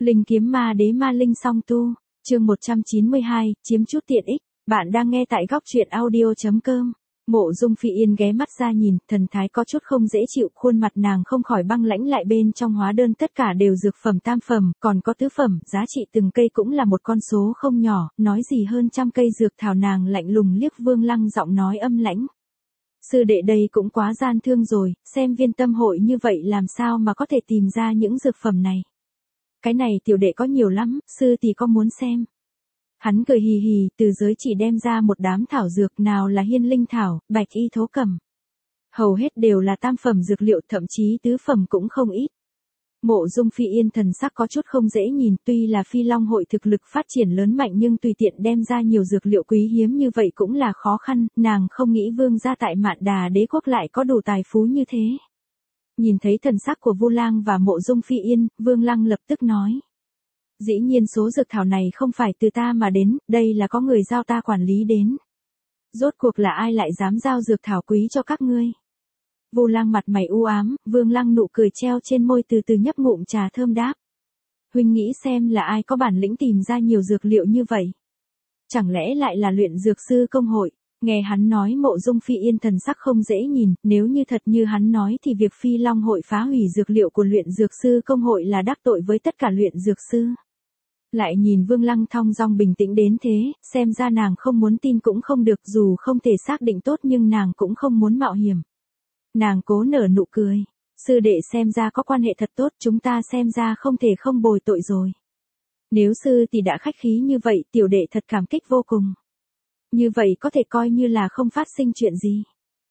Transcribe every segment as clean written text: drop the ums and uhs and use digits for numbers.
Linh kiếm ma đế ma linh song tu, chương 192, chiếm chút tiện ích. Bạn đang nghe tại góc truyện audio.com. Mộ Dung Phi Yên ghé mắt ra nhìn, thần thái có chút không dễ chịu, khuôn mặt nàng không khỏi băng lãnh lại, bên trong hóa đơn tất cả đều dược phẩm tam phẩm, còn có tứ phẩm, giá trị từng cây cũng là một con số không nhỏ, nói gì hơn 100 cây dược thảo. Nàng lạnh lùng liếc Vương Lăng, giọng nói âm lãnh. Sư đệ đây cũng quá gian thương rồi, xem viên tâm hội như vậy làm sao mà có thể tìm ra những dược phẩm này. Cái này tiểu đệ có nhiều lắm, sư tỷ có muốn xem. Hắn cười hì hì, từ giới chỉ đem ra một đám thảo dược, nào là hiên linh thảo, bạch y thố cẩm. Hầu hết đều là tam phẩm dược liệu, thậm chí tứ phẩm cũng không ít. Mộ Dung Phi Yên thần sắc có chút không dễ nhìn, tuy là Phi Long hội thực lực phát triển lớn mạnh nhưng tùy tiện đem ra nhiều dược liệu quý hiếm như vậy cũng là khó khăn, nàng không nghĩ vương gia tại Mạn Đà đế quốc lại có đủ tài phú như thế. Nhìn thấy thần sắc của Vu Lang và Mộ Dung Phi Yên, Vương Lăng lập tức nói. Dĩ nhiên số dược thảo này không phải từ ta mà đến, đây là có người giao ta quản lý đến. Rốt cuộc là ai lại dám giao dược thảo quý cho các ngươi? Vu Lang mặt mày u ám, Vương Lăng nụ cười treo trên môi, từ từ nhấp ngụm trà thơm đáp. Huynh nghĩ xem là ai có bản lĩnh tìm ra nhiều dược liệu như vậy? Chẳng lẽ lại là luyện dược sư công hội? Nghe hắn nói, Mộ Dung Phi Yên thần sắc không dễ nhìn, nếu như thật như hắn nói thì việc Phi Long hội phá hủy dược liệu của luyện dược sư công hội là đắc tội với tất cả luyện dược sư. Lại nhìn Vương Lăng thong dong bình tĩnh đến thế, xem ra nàng không muốn tin cũng không được, dù không thể xác định tốt nhưng nàng cũng không muốn mạo hiểm. Nàng cố nở nụ cười. Sư đệ xem ra có quan hệ thật tốt, chúng ta xem ra không thể không bồi tội rồi. Nếu sư thì đã khách khí như vậy, tiểu đệ thật cảm kích vô cùng. Như vậy có thể coi như là không phát sinh chuyện gì.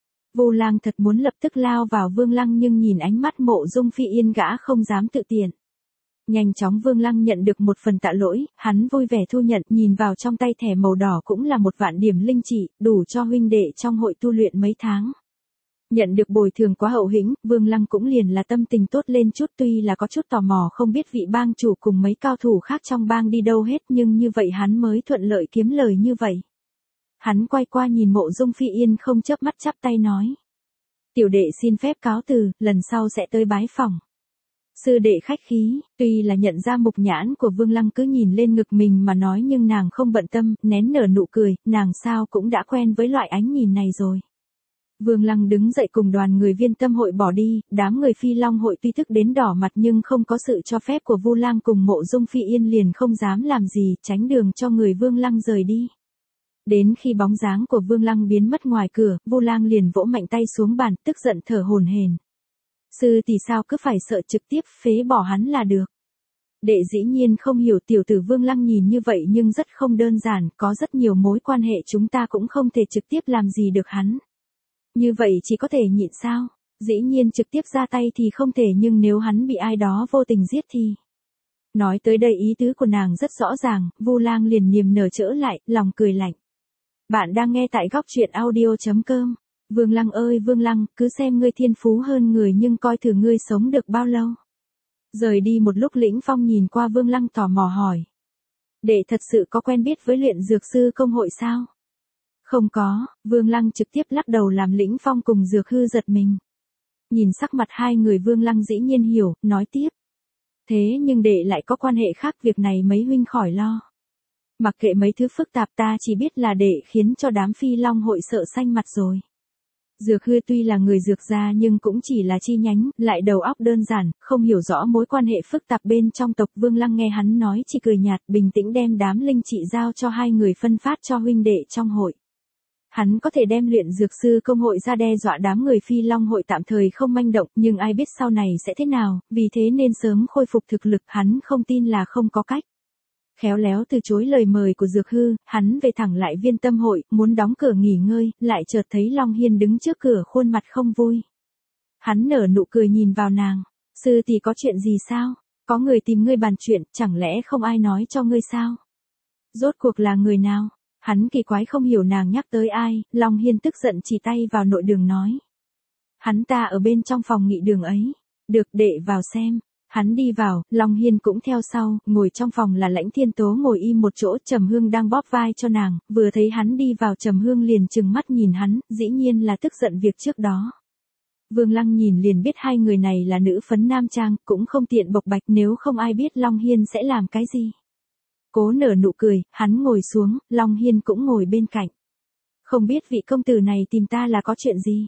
Vu Lang thật muốn lập tức lao vào Vương Lăng nhưng nhìn ánh mắt Mộ Dung Phi Yên gã không dám tự tiện. Nhanh chóng Vương Lăng nhận được một phần tạ lỗi, hắn vui vẻ thu nhận, nhìn vào trong tay thẻ màu đỏ cũng là 1 vạn điểm linh chỉ, đủ cho huynh đệ trong hội tu luyện mấy tháng. Nhận được bồi thường quá hậu hĩnh, Vương Lăng cũng liền là tâm tình tốt lên chút, tuy là có chút tò mò không biết vị bang chủ cùng mấy cao thủ khác trong bang đi đâu hết, nhưng như vậy hắn mới thuận lợi kiếm lời như vậy. Hắn quay qua nhìn Mộ Dung Phi Yên không chớp mắt, chắp tay nói. Tiểu đệ xin phép cáo từ, lần sau sẽ tới bái phỏng. Sư đệ khách khí, tuy là nhận ra mục nhãn của Vương Lăng cứ nhìn lên ngực mình mà nói nhưng nàng không bận tâm, nén nở nụ cười, nàng sao cũng đã quen với loại ánh nhìn này rồi. Vương Lăng đứng dậy cùng đoàn người viên tâm hội bỏ đi, đám người Phi Long hội tuy tức đến đỏ mặt nhưng không có sự cho phép của Vu Lang cùng Mộ Dung Phi Yên liền không dám làm gì, tránh đường cho người Vương Lăng rời đi. Đến khi bóng dáng của Vương Lăng biến mất ngoài cửa, Vu Lang liền vỗ mạnh tay xuống bàn, tức giận thở hổn hển. Sư thì sao cứ phải sợ, trực tiếp phế bỏ hắn là được. Đệ dĩ nhiên không hiểu tiểu tử Vương Lăng nhìn như vậy nhưng rất không đơn giản, có rất nhiều mối quan hệ, chúng ta cũng không thể trực tiếp làm gì được hắn. Như vậy chỉ có thể nhịn sao? Dĩ nhiên trực tiếp ra tay thì không thể, nhưng nếu hắn bị ai đó vô tình giết thì... Nói tới đây ý tứ của nàng rất rõ ràng, Vu Lang liền niềm nở trở lại, lòng cười lạnh. Bạn đang nghe tại góc truyện audio.com. Vương Lăng ơi Vương Lăng, cứ xem ngươi thiên phú hơn người nhưng coi thử ngươi sống được bao lâu. Rời đi một lúc Lĩnh Phong nhìn qua Vương Lăng tò mò hỏi. Đệ thật sự có quen biết với luyện dược sư công hội sao? Không có, Vương Lăng trực tiếp lắc đầu làm Lĩnh Phong cùng Dược Hư giật mình. Nhìn sắc mặt hai người Vương Lăng dĩ nhiên hiểu, nói tiếp. Thế nhưng đệ lại có quan hệ khác, việc này mấy huynh khỏi lo. Mặc kệ mấy thứ phức tạp, ta chỉ biết là đệ khiến cho đám Phi Long hội sợ xanh mặt rồi. Dược Hư tuy là người dược gia nhưng cũng chỉ là chi nhánh, lại đầu óc đơn giản, không hiểu rõ mối quan hệ phức tạp bên trong tộc. Vương Lăng nghe hắn nói chỉ cười nhạt, bình tĩnh đem đám linh trị giao cho hai người phân phát cho huynh đệ trong hội. Hắn có thể đem luyện dược sư công hội ra đe dọa đám người Phi Long hội tạm thời không manh động, nhưng ai biết sau này sẽ thế nào, vì thế nên sớm khôi phục thực lực, hắn không tin là không có cách. Khéo léo từ chối lời mời của Dược Hư, hắn về thẳng lại viên tâm hội, muốn đóng cửa nghỉ ngơi, lại chợt thấy Long Hiên đứng trước cửa khuôn mặt không vui. Hắn nở nụ cười nhìn vào nàng. Sư thì có chuyện gì sao? Có người tìm ngươi bàn chuyện, chẳng lẽ không ai nói cho ngươi sao? Rốt cuộc là người nào? Hắn kỳ quái không hiểu nàng nhắc tới ai, Long Hiên tức giận chỉ tay vào nội đường nói. Hắn ta ở bên trong phòng nghị đường ấy. Được, đệ vào xem. Hắn đi vào, Long Hiên cũng theo sau, ngồi trong phòng là Lãnh Thiên Tố ngồi im một chỗ, Trầm Hương đang bóp vai cho nàng, vừa thấy hắn đi vào Trầm Hương liền trừng mắt nhìn hắn, dĩ nhiên là tức giận việc trước đó. Vương Lăng nhìn liền biết hai người này là nữ phấn nam trang, cũng không tiện bộc bạch nếu không ai biết Long Hiên sẽ làm cái gì. Cố nở nụ cười, hắn ngồi xuống, Long Hiên cũng ngồi bên cạnh. Không biết vị công tử này tìm ta là có chuyện gì?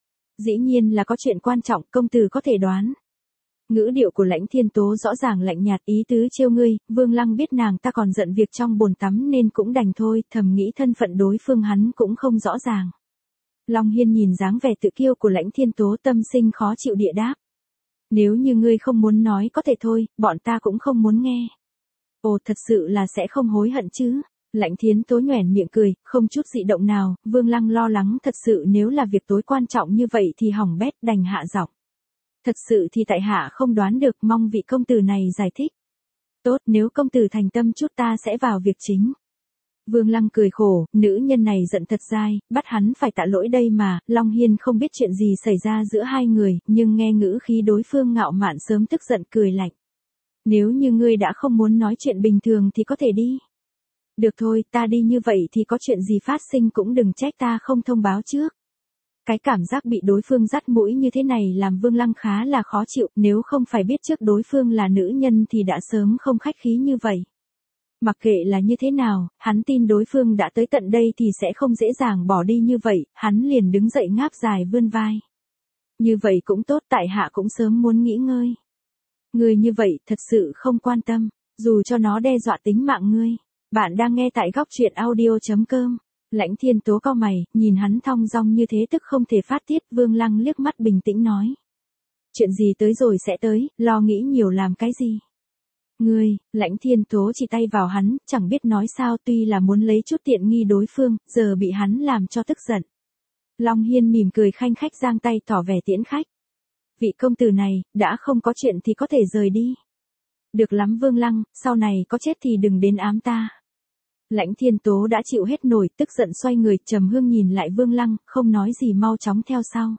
Dĩ nhiên là có chuyện quan trọng, công tử có thể đoán. Ngữ điệu của Lãnh Thiên Tố rõ ràng lạnh nhạt, ý tứ trêu ngươi. Vương Lăng biết nàng ta còn giận việc trong bồn tắm nên cũng đành thôi, thầm nghĩ thân phận đối phương hắn cũng không rõ ràng. Long Hiên nhìn dáng vẻ tự kiêu của Lãnh Thiên Tố, tâm sinh khó chịu địa đáp. Nếu như ngươi không muốn nói có thể thôi, bọn ta cũng không muốn nghe. Ồ, thật sự là sẽ không hối hận chứ? Lãnh Thiên Tố nhoẻn miệng cười, không chút dị động nào. Vương Lăng lo lắng thật sự nếu là việc tối quan trọng như vậy thì hỏng bét, đành hạ giọng. Thật sự thì tại hạ không đoán được, mong vị công tử này giải thích. Tốt, nếu công tử thành tâm chút ta sẽ vào việc chính. Vương Lăng cười khổ, nữ nhân này giận thật dai, bắt hắn phải tạ lỗi đây mà. Long Hiên không biết chuyện gì xảy ra giữa hai người, nhưng nghe ngữ khí đối phương ngạo mạn sớm tức giận cười lạnh. Nếu như ngươi đã không muốn nói chuyện bình thường thì có thể đi. Được thôi, ta đi, như vậy thì có chuyện gì phát sinh cũng đừng trách ta không thông báo trước. Cái cảm giác bị đối phương dắt mũi như thế này làm Vương Lăng khá là khó chịu, nếu không phải biết trước đối phương là nữ nhân thì đã sớm không khách khí như vậy. Mặc kệ là như thế nào, hắn tin đối phương đã tới tận đây thì sẽ không dễ dàng bỏ đi như vậy, hắn liền đứng dậy ngáp dài vươn vai. Như vậy cũng tốt, tại hạ cũng sớm muốn nghỉ ngơi. Ngươi như vậy thật sự không quan tâm, dù cho nó đe dọa tính mạng ngươi. Bạn đang nghe tại góc truyện audio.com. Lãnh Thiên Tố cau mày, nhìn hắn thong dong như thế tức không thể phát tiết. Vương Lăng liếc mắt bình tĩnh nói. Chuyện gì tới rồi sẽ tới, lo nghĩ nhiều làm cái gì. Ngươi, Lãnh Thiên Tố chỉ tay vào hắn, chẳng biết nói sao, tuy là muốn lấy chút tiện nghi đối phương, giờ bị hắn làm cho tức giận. Long Hiên mỉm cười khanh khách giang tay tỏ vẻ tiễn khách. Vị công tử này, đã không có chuyện thì có thể rời đi. Được lắm Vương Lăng, sau này có chết thì đừng đến ám ta. Lãnh Thiên Tố đã chịu hết nổi, tức giận xoay người, Trầm Hương nhìn lại Vương Lăng, không nói gì mau chóng theo sau.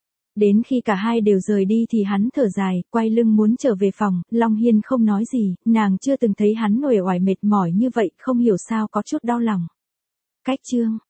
Đến khi cả hai đều rời đi thì hắn thở dài, quay lưng muốn trở về phòng. Long Hiên không nói gì, nàng chưa từng thấy hắn uể oải mệt mỏi như vậy, không hiểu sao có chút đau lòng. Cách chương